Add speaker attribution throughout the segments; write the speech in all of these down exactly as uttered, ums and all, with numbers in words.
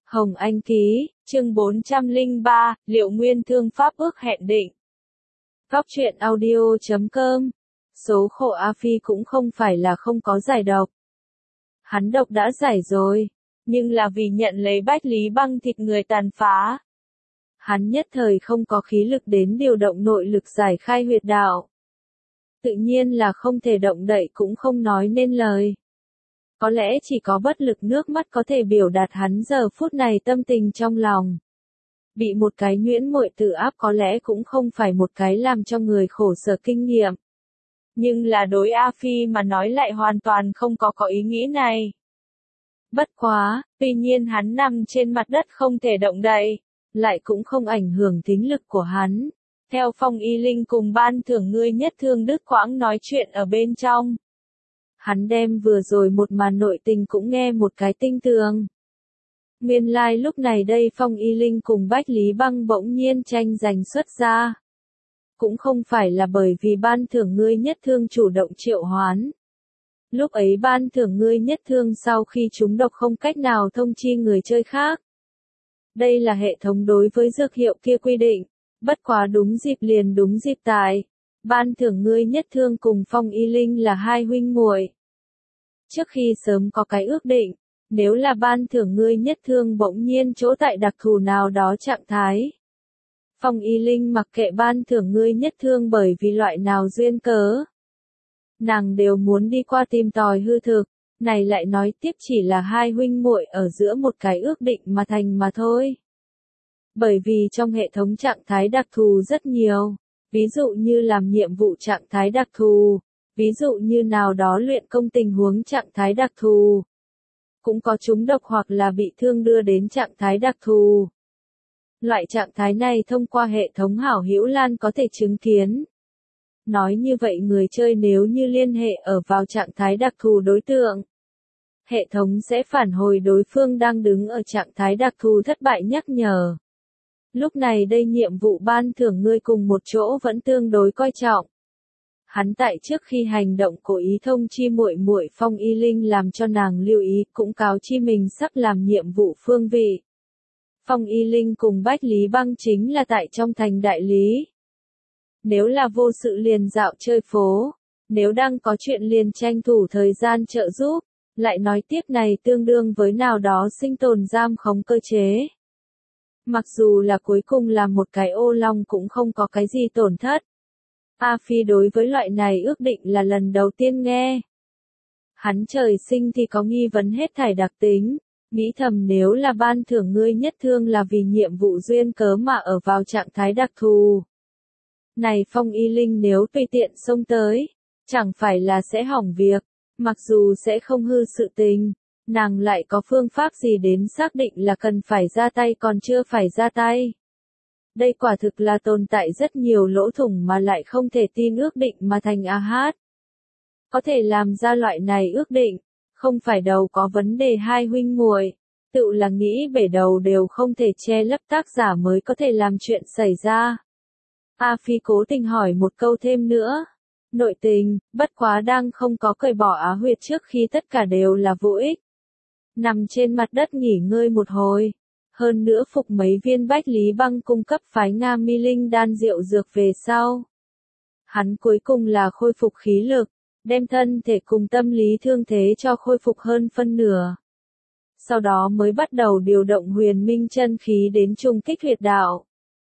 Speaker 1: Hồng Anh ký, chương bốn trăm lẻ ba, liệu nguyên thương pháp ước hẹn định. Góc truyện audio chấm com. Số khổ A Phi cũng không phải là không có giải độc. Hắn độc đã giải rồi, nhưng là vì nhận lấy Bách Lý Băng thịt người tàn phá. Hắn nhất thời không có khí lực đến điều động nội lực giải khai huyệt đạo. Tự nhiên là không thể động đậy cũng không nói nên lời. Có lẽ chỉ có bất lực nước mắt có thể biểu đạt hắn giờ phút này tâm tình trong lòng. Bị một cái nhuyễn muội tự áp có lẽ cũng không phải một cái làm cho người khổ sở kinh nghiệm. Nhưng là đối A Phi mà nói lại hoàn toàn không có có ý nghĩ này. Bất quá, tuy nhiên hắn nằm trên mặt đất không thể động đậy, lại cũng không ảnh hưởng thính lực của hắn. Theo Phong Y Linh cùng ban thưởng ngươi nhất thương Đức Quãng nói chuyện ở bên trong. Hắn đem vừa rồi một màn nội tình cũng nghe một cái tinh tường. Nguyên lai like lúc này đây Phong Y Linh cùng Bách Lý Băng bỗng nhiên tranh giành xuất ra. Cũng không phải là bởi vì ban thưởng ngươi nhất thương chủ động triệu hoán. Lúc ấy ban thưởng ngươi nhất thương sau khi chúng độc không cách nào thông chi người chơi khác. Đây là hệ thống đối với dược hiệu kia quy định, bất quá đúng dịp liền đúng dịp tại. Ban thưởng ngươi nhất thương cùng Phong Y Linh là hai huynh muội. Trước khi sớm có cái ước định, nếu là ban thưởng ngươi nhất thương bỗng nhiên chỗ tại đặc thù nào đó trạng thái. Phong Y Linh mặc kệ ban thưởng ngươi nhất thương bởi vì loại nào duyên cớ. Nàng đều muốn đi qua tìm tòi hư thực, này lại nói tiếp chỉ là hai huynh muội ở giữa một cái ước định mà thành mà thôi. Bởi vì trong hệ thống trạng thái đặc thù rất nhiều. Ví dụ như làm nhiệm vụ trạng thái đặc thù, ví dụ như nào đó luyện công tình huống trạng thái đặc thù. Cũng có trúng độc hoặc là bị thương đưa đến trạng thái đặc thù. Loại trạng thái này thông qua hệ thống hảo hữu lan có thể chứng kiến. Nói như vậy người chơi nếu như liên hệ ở vào trạng thái đặc thù đối tượng. Hệ thống sẽ phản hồi đối phương đang đứng ở trạng thái đặc thù thất bại nhắc nhở. Lúc này đây nhiệm vụ ban thưởng ngươi cùng một chỗ vẫn tương đối coi trọng. Hắn tại trước khi hành động cố ý thông chi muội muội Phong Y Linh làm cho nàng lưu ý, cũng cáo chi mình sắp làm nhiệm vụ phương vị. Phong Y Linh cùng Bách Lý Băng chính là tại trong thành đại lý. Nếu là vô sự liền dạo chơi phố, nếu đang có chuyện liền tranh thủ thời gian trợ giúp, lại nói tiếp này tương đương với nào đó sinh tồn giam khống cơ chế. Mặc dù là cuối cùng là một cái ô long cũng không có cái gì tổn thất. A Phi đối với loại này ước định là lần đầu tiên nghe. Hắn trời sinh thì có nghi vấn hết thảy đặc tính, nghĩ thầm nếu là ban thưởng ngươi nhất thương là vì nhiệm vụ duyên cớ mà ở vào trạng thái đặc thù. Này Phong Y Linh nếu tùy tiện xông tới, chẳng phải là sẽ hỏng việc, mặc dù sẽ không hư sự tình. Nàng lại có phương pháp gì đến xác định là cần phải ra tay còn chưa phải ra tay. Đây quả thực là tồn tại rất nhiều lỗ thủng mà lại không thể tin ước định mà thành a hát. Có thể làm ra loại này ước định, không phải đầu có vấn đề hai huynh muội, tự là nghĩ bể đầu đều không thể che lấp tác giả mới có thể làm chuyện xảy ra. A Phi cố tình hỏi một câu thêm nữa. Nội tình, bất quá đang không có cởi bỏ á huyệt trước khi tất cả đều là vô ích. Nằm trên mặt đất nghỉ ngơi một hồi. Hơn nữa phục mấy viên Bách Lý Băng cung cấp phái Nga Mi Linh đan rượu dược về sau. Hắn cuối cùng là khôi phục khí lực, đem thân thể cùng tâm lý thương thế cho khôi phục hơn phân nửa. Sau đó mới bắt đầu điều động huyền minh chân khí đến trung kích huyệt đạo.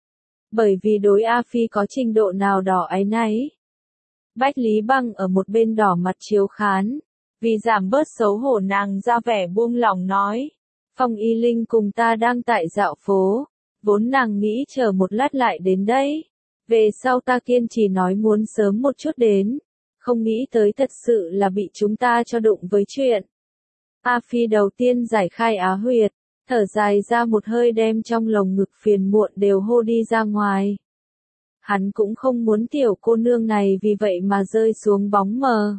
Speaker 1: Bởi vì đối A Phi có trình độ nào đó áy náy. Bách Lý Băng ở một bên đỏ mặt chiếu khán. Vì giảm bớt xấu hổ nàng ra vẻ buông lỏng nói. Phong Y Linh cùng ta đang tại dạo phố. Vốn nàng nghĩ chờ một lát lại đến đây. Về sau ta kiên trì nói muốn sớm một chút đến. Không nghĩ tới thật sự là bị chúng ta cho đụng với chuyện. A Phi đầu tiên giải khai á huyệt. Thở dài ra một hơi đem trong lồng ngực phiền muộn đều hô đi ra ngoài. Hắn cũng không muốn tiểu cô nương này vì vậy mà rơi xuống bóng mờ.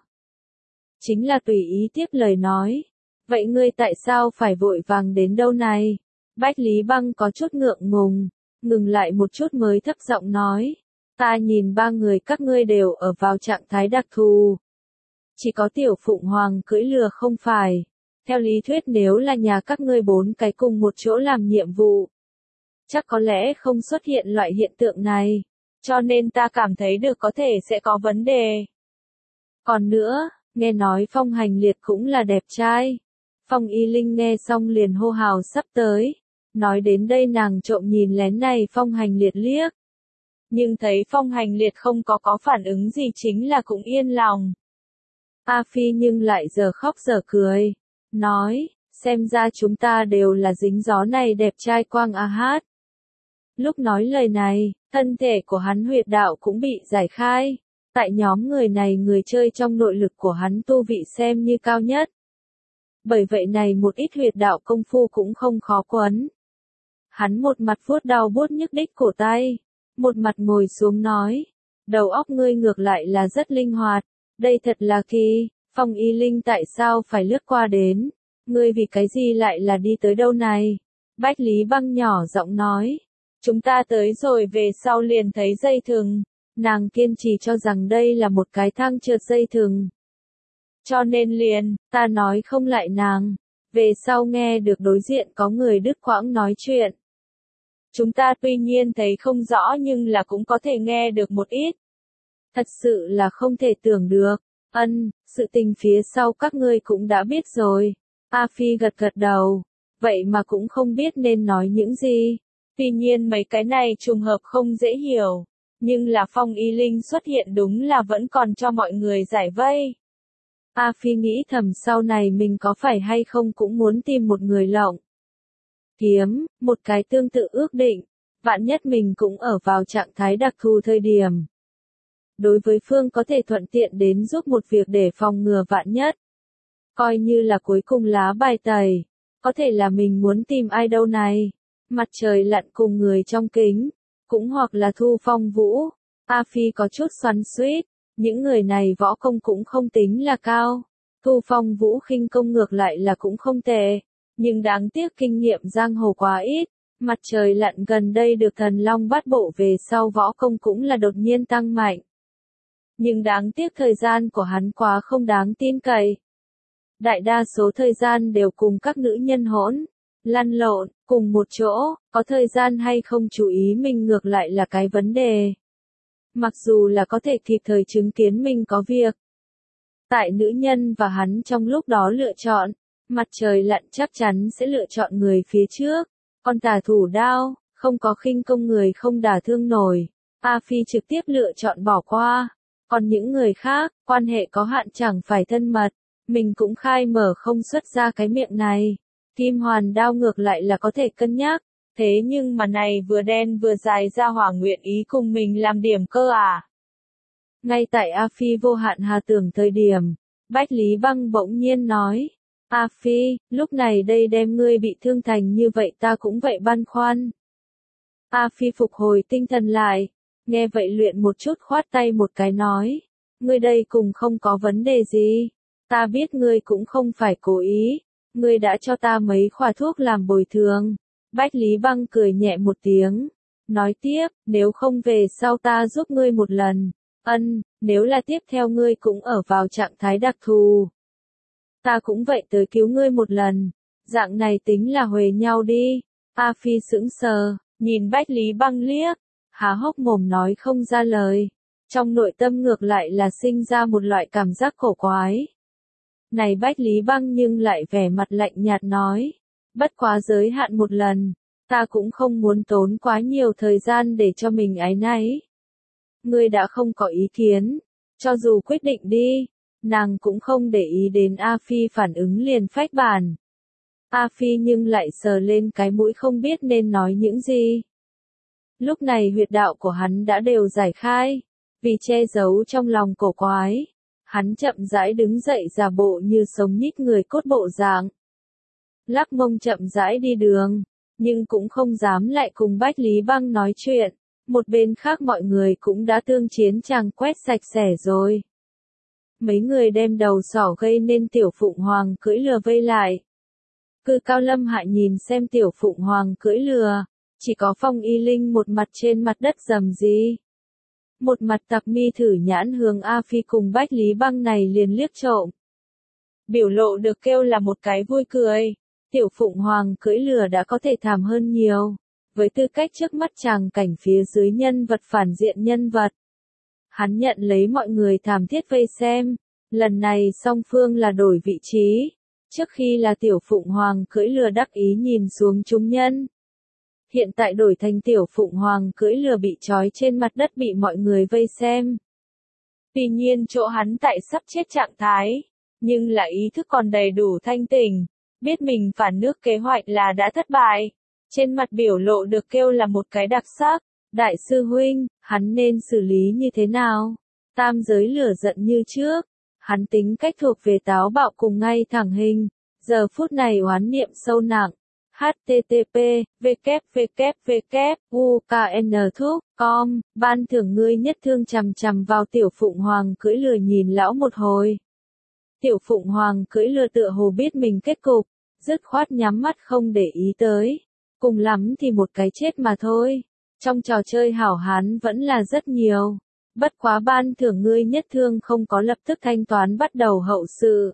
Speaker 1: Chính là tùy ý tiếp lời nói. Vậy ngươi tại sao phải vội vàng đến đâu này? Bách Lý Băng có chút ngượng ngùng, ngừng lại một chút mới thấp giọng nói. Ta nhìn ba người các ngươi đều ở vào trạng thái đặc thù. Chỉ có tiểu Phụng Hoàng cưỡi lừa không phải. Theo lý thuyết nếu là nhà các ngươi bốn cái cùng một chỗ làm nhiệm vụ, chắc có lẽ không xuất hiện loại hiện tượng này. Cho nên ta cảm thấy được có thể sẽ có vấn đề. Còn nữa, nghe nói Phong Hành Liệt cũng là đẹp trai. Phong Y Linh nghe xong liền hô hào sắp tới. Nói đến đây nàng trộm nhìn lén này Phong Hành Liệt liếc. Nhưng thấy Phong Hành Liệt không có có phản ứng gì chính là cũng yên lòng. A Phi nhưng lại giờ khóc giờ cười. Nói, xem ra chúng ta đều là dính gió này đẹp trai quang a hát. Lúc nói lời này, thân thể của hắn huyệt đạo cũng bị giải khai. Tại nhóm người này người chơi trong nội lực của hắn tu vị xem như cao nhất. Bởi vậy này một ít huyệt đạo công phu cũng không khó quấn. Hắn một mặt vuốt đau buốt nhức đích cổ tay, một mặt ngồi xuống nói, đầu óc ngươi ngược lại là rất linh hoạt, đây thật là kỳ, Phong Y Linh tại sao phải lướt qua đến, ngươi vì cái gì lại là đi tới đâu này? Bách Lý Băng nhỏ giọng nói, chúng ta tới rồi về sau liền thấy dây thừng, nàng kiên trì cho rằng đây là một cái thang trượt dây thừng. Cho nên liền, ta nói không lại nàng, về sau nghe được đối diện có người đứt quãng nói chuyện. Chúng ta tuy nhiên thấy không rõ nhưng là cũng có thể nghe được một ít. Thật sự là không thể tưởng được, ân, sự tình phía sau các ngươi cũng đã biết rồi. A Phi gật gật đầu, vậy mà cũng không biết nên nói những gì. Tuy nhiên mấy cái này trùng hợp không dễ hiểu, nhưng là Phong Y Linh xuất hiện đúng là vẫn còn cho mọi người giải vây. A Phi nghĩ thầm sau này mình có phải hay không cũng muốn tìm một người lộng kiếm, một cái tương tự ước định, vạn nhất mình cũng ở vào trạng thái đặc thù thời điểm. Đối với phương có thể thuận tiện đến giúp một việc để phòng ngừa vạn nhất. Coi như là cuối cùng lá bài tẩy, có thể là mình muốn tìm ai đâu này, mặt trời lặn cùng người trong kính, cũng hoặc là Thu Phong Vũ. A Phi có chút xoắn xuýt, những người này võ công cũng không tính là cao, Thu Phong Vũ khinh công ngược lại là cũng không tệ. Nhưng đáng tiếc kinh nghiệm giang hồ quá ít, mặt trời lặn gần đây được thần long bát bộ về sau võ công cũng là đột nhiên tăng mạnh. Nhưng đáng tiếc thời gian của hắn quá không đáng tin cậy. Đại đa số thời gian đều cùng các nữ nhân hỗn, lăn lộn, cùng một chỗ, có thời gian hay không chú ý mình ngược lại là cái vấn đề. Mặc dù là có thể kịp thời chứng kiến mình có việc. Tại nữ nhân và hắn trong lúc đó lựa chọn. Mặt trời lặn chắc chắn sẽ lựa chọn người phía trước, còn tả thủ đao, không có khinh công người không đả thương nổi. A Phi trực tiếp lựa chọn bỏ qua, còn những người khác, quan hệ có hạn chẳng phải thân mật, mình cũng khai mở không xuất ra cái miệng này. Kim hoàn đao ngược lại là có thể cân nhắc, thế nhưng mà này vừa đen vừa dài ra hỏa nguyện ý cùng mình làm điểm cơ à. Ngay tại A Phi vô hạn hà tưởng thời điểm, Bách Lý Băng bỗng nhiên nói. A Phi, lúc này đây đem ngươi bị thương thành như vậy ta cũng vậy băn khoăn. A Phi phục hồi tinh thần lại, nghe vậy luyện một chút khoát tay một cái nói, ngươi đây cùng không có vấn đề gì, ta biết ngươi cũng không phải cố ý, ngươi đã cho ta mấy khỏa thuốc làm bồi thường. Bách Lý Băng cười nhẹ một tiếng, nói tiếp, nếu không về sau ta giúp ngươi một lần, ân, nếu là tiếp theo ngươi cũng ở vào trạng thái đặc thù. Ta cũng vậy tới cứu ngươi một lần, dạng này tính là huề nhau đi. A Phi sững sờ, nhìn Bách Lý Băng liếc, há hốc mồm nói không ra lời, trong nội tâm ngược lại là sinh ra một loại cảm giác cổ quái. Này Bách Lý Băng nhưng lại vẻ mặt lạnh nhạt nói, bất quá giới hạn một lần, ta cũng không muốn tốn quá nhiều thời gian để cho mình áy náy. Ngươi đã không có ý kiến, cho dù quyết định đi. Nàng cũng không để ý đến A Phi phản ứng liền phách bàn. A Phi nhưng lại sờ lên cái mũi không biết nên nói những gì. Lúc này huyệt đạo của hắn đã đều giải khai, vì che giấu trong lòng cổ quái. Hắn chậm rãi đứng dậy giả bộ như sống nhít người cốt bộ dạng. Lắc mông chậm rãi đi đường, nhưng cũng không dám lại cùng Bách Lý Băng nói chuyện. Một bên khác mọi người cũng đã tương chiến chàng quét sạch sẽ rồi. Mấy người đem đầu sỏ gây nên Tiểu Phụng Hoàng cưỡi lừa vây lại. Cư Cao Lâm Hạ nhìn xem Tiểu Phụng Hoàng cưỡi lừa, chỉ có Phong Y Linh một mặt trên mặt đất rầm gì. Một mặt tập mi thử nhãn hướng A Phi cùng Bách Lý Băng này liền liếc trộm. biểu lộ được kêu là một cái vui cười. Tiểu Phụng Hoàng cưỡi lừa đã có thể thảm hơn nhiều. Với tư cách trước mắt tràng cảnh phía dưới nhân vật phản diện nhân vật. Hắn nhận lấy mọi người thảm thiết vây xem. Lần này song phương là đổi vị trí. Trước khi là Tiểu Phụng Hoàng cưỡi lừa đắc ý nhìn xuống chúng nhân. Hiện tại đổi thành Tiểu Phụng Hoàng cưỡi lừa bị trói trên mặt đất bị mọi người vây xem. Tuy nhiên chỗ hắn tại sắp chết trạng thái, nhưng là ý thức còn đầy đủ thanh tỉnh, biết mình phản nước kế hoạch là đã thất bại. Trên mặt biểu lộ được kêu là một cái đặc sắc. Đại sư huynh, hắn nên xử lý như thế nào? Tam giới lửa giận như trước. Hắn tính cách thuộc về táo bạo cùng ngay thẳng hình. Giờ phút này oán niệm sâu nặng. H T T P, W W W, U K N Thúc, com, ban thưởng ngươi nhất thương chằm chằm vào Tiểu Phụng Hoàng cưỡi lừa nhìn lão một hồi. Tiểu Phụng Hoàng cưỡi lừa tựa hồ biết mình kết cục, dứt khoát nhắm mắt không để ý tới. Cùng lắm thì một cái chết mà thôi. Trong trò chơi hảo hán vẫn là rất nhiều. Bất quá ban thưởng ngươi nhất thương không có lập tức thanh toán bắt đầu hậu sự.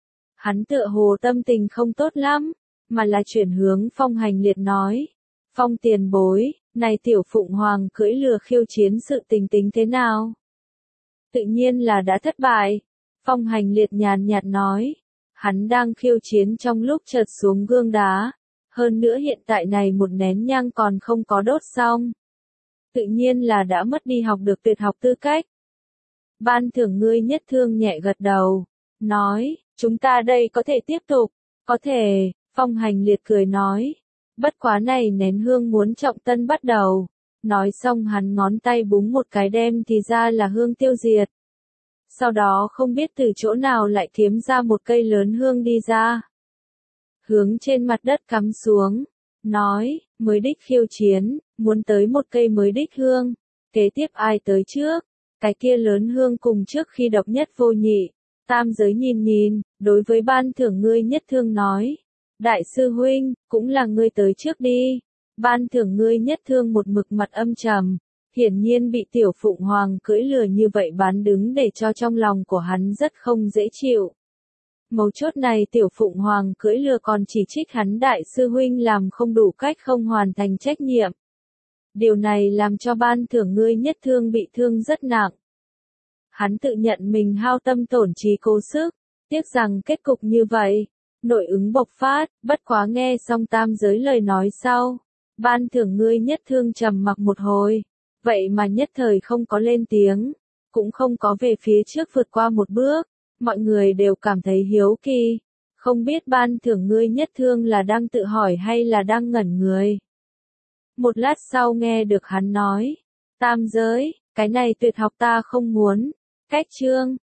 Speaker 1: Hắn tựa hồ tâm tình không tốt lắm, mà là chuyển hướng Phong Hành Liệt nói. Phong tiền bối, này Tiểu Phụng Hoàng cưỡi lừa khiêu chiến sự tình tính thế nào? Tự nhiên là đã thất bại. Phong Hành Liệt nhàn nhạt nói. Hắn đang khiêu chiến trong lúc chợt xuống gương đá. Hơn nữa hiện tại này một nén nhang còn không có đốt xong. Tự nhiên là đã mất đi học được tuyệt học tư cách. Ban thưởng ngươi nhất thương nhẹ gật đầu. Nói, chúng ta đây có thể tiếp tục. Có thể, Phong Hành Liệt cười nói. Bất quá này nén hương muốn trọng tân bắt đầu. Nói xong hắn ngón tay búng một cái đem thì ra là hương tiêu diệt. Sau đó không biết từ chỗ nào lại kiếm ra một cây lớn hương đi ra. Hướng trên mặt đất cắm xuống. Nói, mới đích khiêu chiến, muốn tới một cây mới đích hương. Kế tiếp ai tới trước? Cái kia lớn hương cùng trước khi độc nhất vô nhị. Tam giới nhìn nhìn, đối với ban thưởng ngươi nhất thương nói. Đại sư huynh, cũng là ngươi tới trước đi. Ban thưởng ngươi nhất thương một mực mặt âm trầm. Hiển nhiên bị Tiểu Phụng Hoàng cưỡi lừa như vậy bán đứng để cho trong lòng của hắn rất không dễ chịu. Mấu chốt này Tiểu Phụng Hoàng cưỡi lừa còn chỉ trích hắn đại sư huynh làm không đủ cách không hoàn thành trách nhiệm. Điều này làm cho ban thưởng ngươi nhất thương bị thương rất nặng. Hắn tự nhận mình hao tâm tổn trí cố sức, tiếc rằng kết cục như vậy. Nội ứng bộc phát, bất quá nghe xong tam giới lời nói sau. Ban thưởng ngươi nhất thương trầm mặc một hồi. Vậy mà nhất thời không có lên tiếng, cũng không có về phía trước vượt qua một bước. Mọi người đều cảm thấy hiếu kỳ. Không biết ban thưởng ngươi nhất thương là đang tự hỏi hay là đang ngẩn người. Một lát sau nghe được hắn nói. Tam giới, cái này tuyệt học ta không muốn. Cách chương.